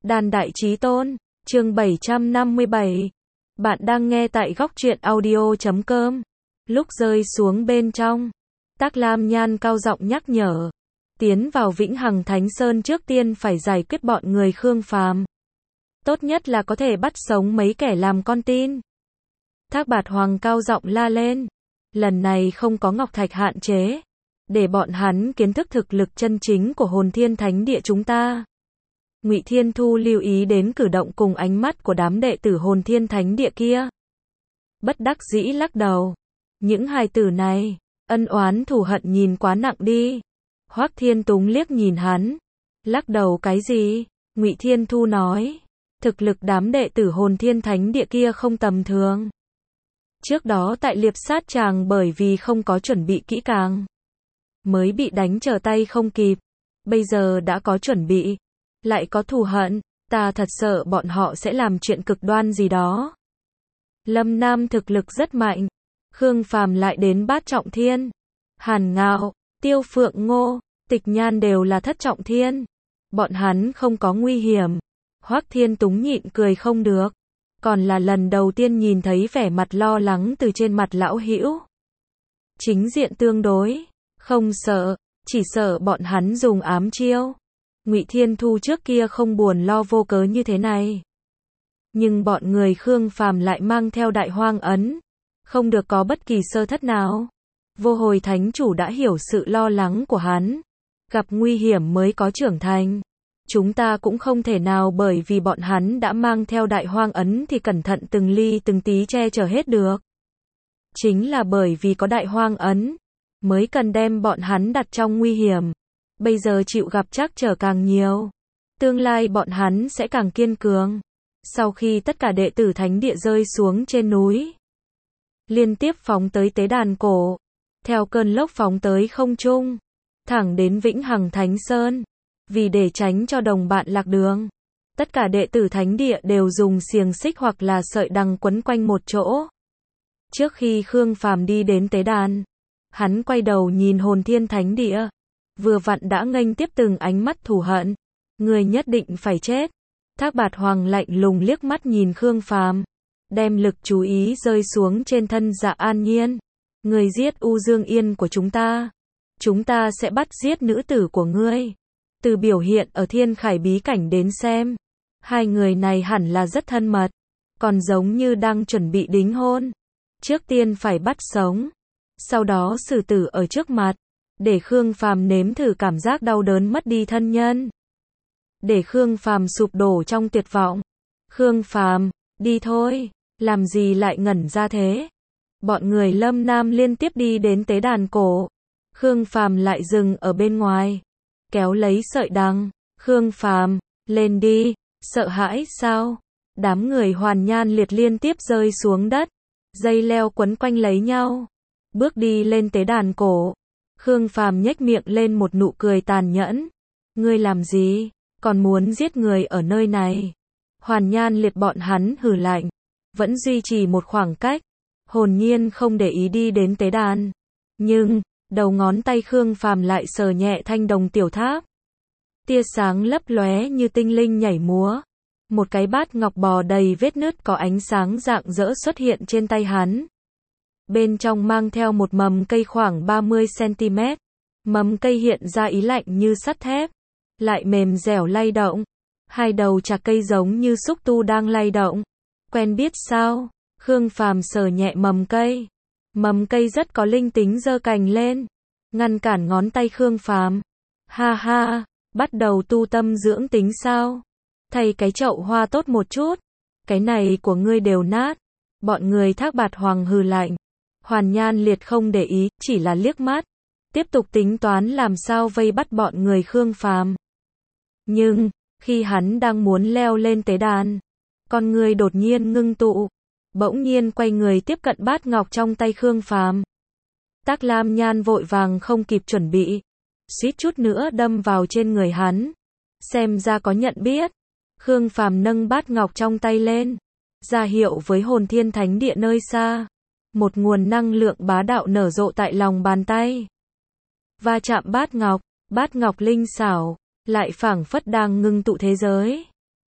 Đàn Đại Chí Tôn, chương 757. Bạn đang nghe tại góc truyện audio.com. Lúc rơi xuống bên trong, Tắc Lam Nhan cao giọng nhắc nhở. Tiến vào Vĩnh Hằng Thánh Sơn trước tiên phải giải quyết bọn người Khương Phàm. Tốt nhất là có thể bắt sống mấy kẻ làm con tin. Thác Bạt Hoàng cao giọng la lên. Lần này không có ngọc thạch hạn chế. Để bọn hắn kiến thức thực lực chân chính của Hồn Thiên Thánh Địa chúng ta. Ngụy Thiên Thu lưu ý đến cử động cùng ánh mắt của đám đệ tử Hồn Thiên Thánh Địa kia. Bất đắc dĩ lắc đầu. Những hài tử này, ân oán thù hận nhìn quá nặng đi. Hoắc Thiên Túng liếc nhìn hắn. Lắc đầu cái gì? Ngụy Thiên Thu nói. Thực lực đám đệ tử Hồn Thiên Thánh Địa kia không tầm thường. Trước đó tại liệp sát tràng bởi vì không có chuẩn bị kỹ càng. Mới bị đánh trở tay không kịp. Bây giờ đã có chuẩn bị. Lại có thù hận. Ta thật sợ bọn họ sẽ làm chuyện cực đoan gì đó. Lâm Nam thực lực rất mạnh. Khương Phàm lại đến bát trọng thiên. Hàn Ngạo, Tiêu Phượng Ngô, Tịch Nhan đều là thất trọng thiên. Bọn hắn không có nguy hiểm. Hoắc Thiên Túng nhịn cười không được. Còn là lần đầu tiên nhìn thấy vẻ mặt lo lắng từ trên mặt lão hữu. Chính diện tương đối. Không sợ, chỉ sợ bọn hắn dùng ám chiêu. Ngụy Thiên Thu trước kia không buồn lo vô cớ như thế này. Nhưng bọn người Khương Phàm lại mang theo Đại Hoang ấn. Không được có bất kỳ sơ thất nào. Vô Hồi Thánh Chủ đã hiểu sự lo lắng của hắn. Gặp nguy hiểm mới có trưởng thành. Chúng ta cũng không thể nào bởi vì bọn hắn đã mang theo Đại Hoang ấn thì cẩn thận từng ly từng tí che chở hết được. Chính là bởi vì có Đại Hoang ấn, mới cần đem bọn hắn đặt trong nguy hiểm. Bây giờ chịu gặp trắc trở càng nhiều. Tương lai bọn hắn sẽ càng kiên cường. Sau khi tất cả đệ tử Thánh Địa rơi xuống trên núi. Liên tiếp phóng tới tế đàn cổ. Theo cơn lốc phóng tới không trung. Thẳng đến Vĩnh Hằng Thánh Sơn. Vì để tránh cho đồng bạn lạc đường. Tất cả đệ tử Thánh Địa đều dùng xiềng xích hoặc là sợi đằng quấn quanh một chỗ. Trước khi Khương Phàm đi đến tế đàn. Hắn quay đầu nhìn Hồn Thiên Thánh Địa. Vừa vặn đã nghênh tiếp từng ánh mắt thù hận. Người nhất định phải chết. Thác Bạt Hoàng lạnh lùng liếc mắt nhìn Khương Phàm. Đem lực chú ý rơi xuống trên thân Dạ An Nhiên. Người giết U Dương Yên của chúng ta. Chúng ta sẽ bắt giết nữ tử của ngươi. Từ biểu hiện ở Thiên Khải bí cảnh đến xem. Hai người này hẳn là rất thân mật. Còn giống như đang chuẩn bị đính hôn. Trước tiên phải bắt sống. Sau đó xử tử ở trước mặt. Để Khương Phàm nếm thử cảm giác đau đớn mất đi thân nhân. Để Khương Phàm sụp đổ trong tuyệt vọng. Khương Phàm, đi thôi. Làm gì lại ngẩn ra thế? Bọn người Lâm Nam liên tiếp đi đến tế đàn cổ. Khương Phàm lại dừng ở bên ngoài. Kéo lấy sợi đằng. Khương Phàm, lên đi. Sợ hãi sao? Đám người Hoàn Nhan Liệt liên tiếp rơi xuống đất. Dây leo quấn quanh lấy nhau. Bước đi lên tế đàn cổ. Khương Phàm nhếch miệng lên một nụ cười tàn nhẫn. Ngươi làm gì? Còn muốn giết người ở nơi này? Hoàn Nhan Liệt bọn hắn hừ lạnh. Vẫn duy trì một khoảng cách. Hồn nhiên không để ý đi đến tế đàn. Nhưng, đầu ngón tay Khương Phàm lại sờ nhẹ thanh đồng tiểu tháp. Tia sáng lấp lóe như tinh linh nhảy múa. Một cái bát ngọc bò đầy vết nứt có ánh sáng rạng rỡ xuất hiện trên tay hắn. Bên trong mang theo một mầm cây khoảng 30cm. Mầm cây hiện ra ý lạnh như sắt thép. Lại mềm dẻo lay động. Hai đầu chạc cây giống như xúc tu đang lay động. Quen biết sao? Khương Phàm sờ nhẹ mầm cây. Mầm cây rất có linh tính giơ cành lên. Ngăn cản ngón tay Khương Phàm. Ha ha, bắt đầu tu tâm dưỡng tính sao? Thay cái chậu hoa tốt một chút. Cái này của ngươi đều nát. Bọn người Thác Bạt Hoàng hừ lạnh. Hoàn Nhan Liệt không để ý, chỉ là liếc mắt. Tiếp tục tính toán làm sao vây bắt bọn người Khương Phàm. Nhưng, khi hắn đang muốn leo lên tế đàn, con người đột nhiên ngưng tụ. Bỗng nhiên quay người tiếp cận bát ngọc trong tay Khương Phàm. Tắc Lam Nhan vội vàng không kịp chuẩn bị. Suýt chút nữa đâm vào trên người hắn. Xem ra có nhận biết. Khương Phàm nâng bát ngọc trong tay lên. Ra hiệu với Hồn Thiên Thánh Địa nơi xa. Một nguồn năng lượng bá đạo nở rộ tại lòng bàn tay. Va chạm bát ngọc linh xảo, lại phảng phất đang ngưng tụ thế giới.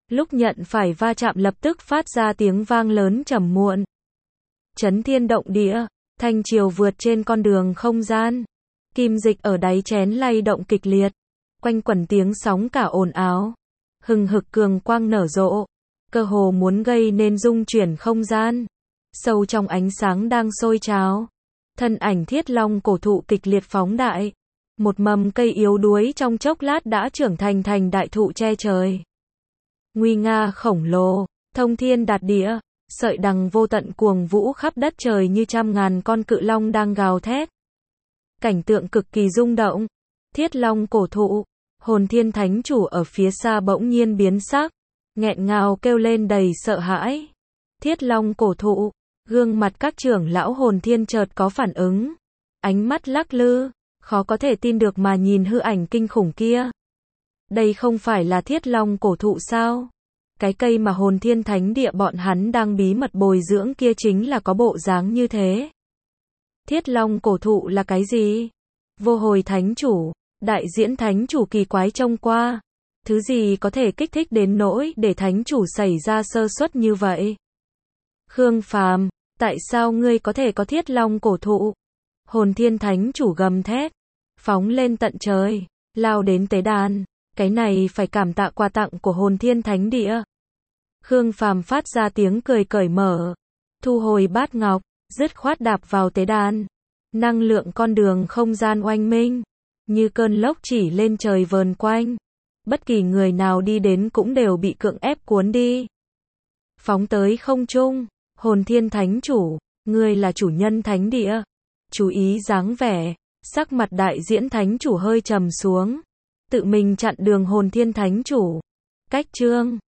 Lúc nhận phải va chạm lập tức phát ra tiếng vang lớn trầm muộn. Chấn thiên động địa, thanh triều vượt trên con đường không gian. Kim dịch ở đáy chén lay động kịch liệt. Quanh quẩn tiếng sóng cả ồn ào. Hừng hực cường quang nở rộ. Cơ hồ muốn gây nên rung chuyển không gian. Sâu trong ánh sáng đang sôi trào. Thân ảnh Thiết Long cổ thụ kịch liệt phóng đại. Một mầm cây yếu đuối trong chốc lát đã trưởng thành đại thụ che trời. Nguy nga khổng lồ, thông thiên đạt địa, sợi đằng vô tận cuồng vũ khắp đất trời như trăm ngàn con cự long đang gào thét. Cảnh tượng cực kỳ rung động. Thiết Long cổ thụ, Hồn Thiên Thánh Chủ ở phía xa bỗng nhiên biến sắc, nghẹn ngào kêu lên đầy sợ hãi. Thiết Long cổ thụ, gương mặt các trưởng lão Hồn Thiên chợt có phản ứng, ánh mắt lắc lư, khó có thể tin được mà nhìn hư ảnh kinh khủng kia. Đây không phải là Thiết Long cổ thụ sao? Cái cây mà Hồn Thiên Thánh Địa bọn hắn đang bí mật bồi dưỡng kia chính là có bộ dáng như thế. Thiết Long cổ thụ là cái gì? Vô Hồi Thánh Chủ, Đại Diễn Thánh Chủ kỳ quái trông qua. Thứ gì có thể kích thích đến nỗi để Thánh Chủ xảy ra sơ suất như vậy? Khương Phàm, tại sao ngươi có thể có Thiết Long cổ thụ? Hồn Thiên Thánh Chủ gầm thét, phóng lên tận trời, lao đến tế đàn. Cái này phải cảm tạ quà tặng của Hồn Thiên Thánh Địa. Khương Phàm phát ra tiếng cười cởi mở, thu hồi bát ngọc, dứt khoát đạp vào tế đàn. Năng lượng con đường không gian oanh minh, như cơn lốc chỉ lên trời vờn quanh. Bất kỳ người nào đi đến cũng đều bị cưỡng ép cuốn đi. Phóng tới không trung, Hồn Thiên Thánh Chủ, ngươi là chủ nhân thánh địa. Chú ý dáng vẻ, sắc mặt Đại Diễn Thánh Chủ hơi trầm xuống. Tự mình chặn đường Hồn Thiên Thánh Chủ. Cách chương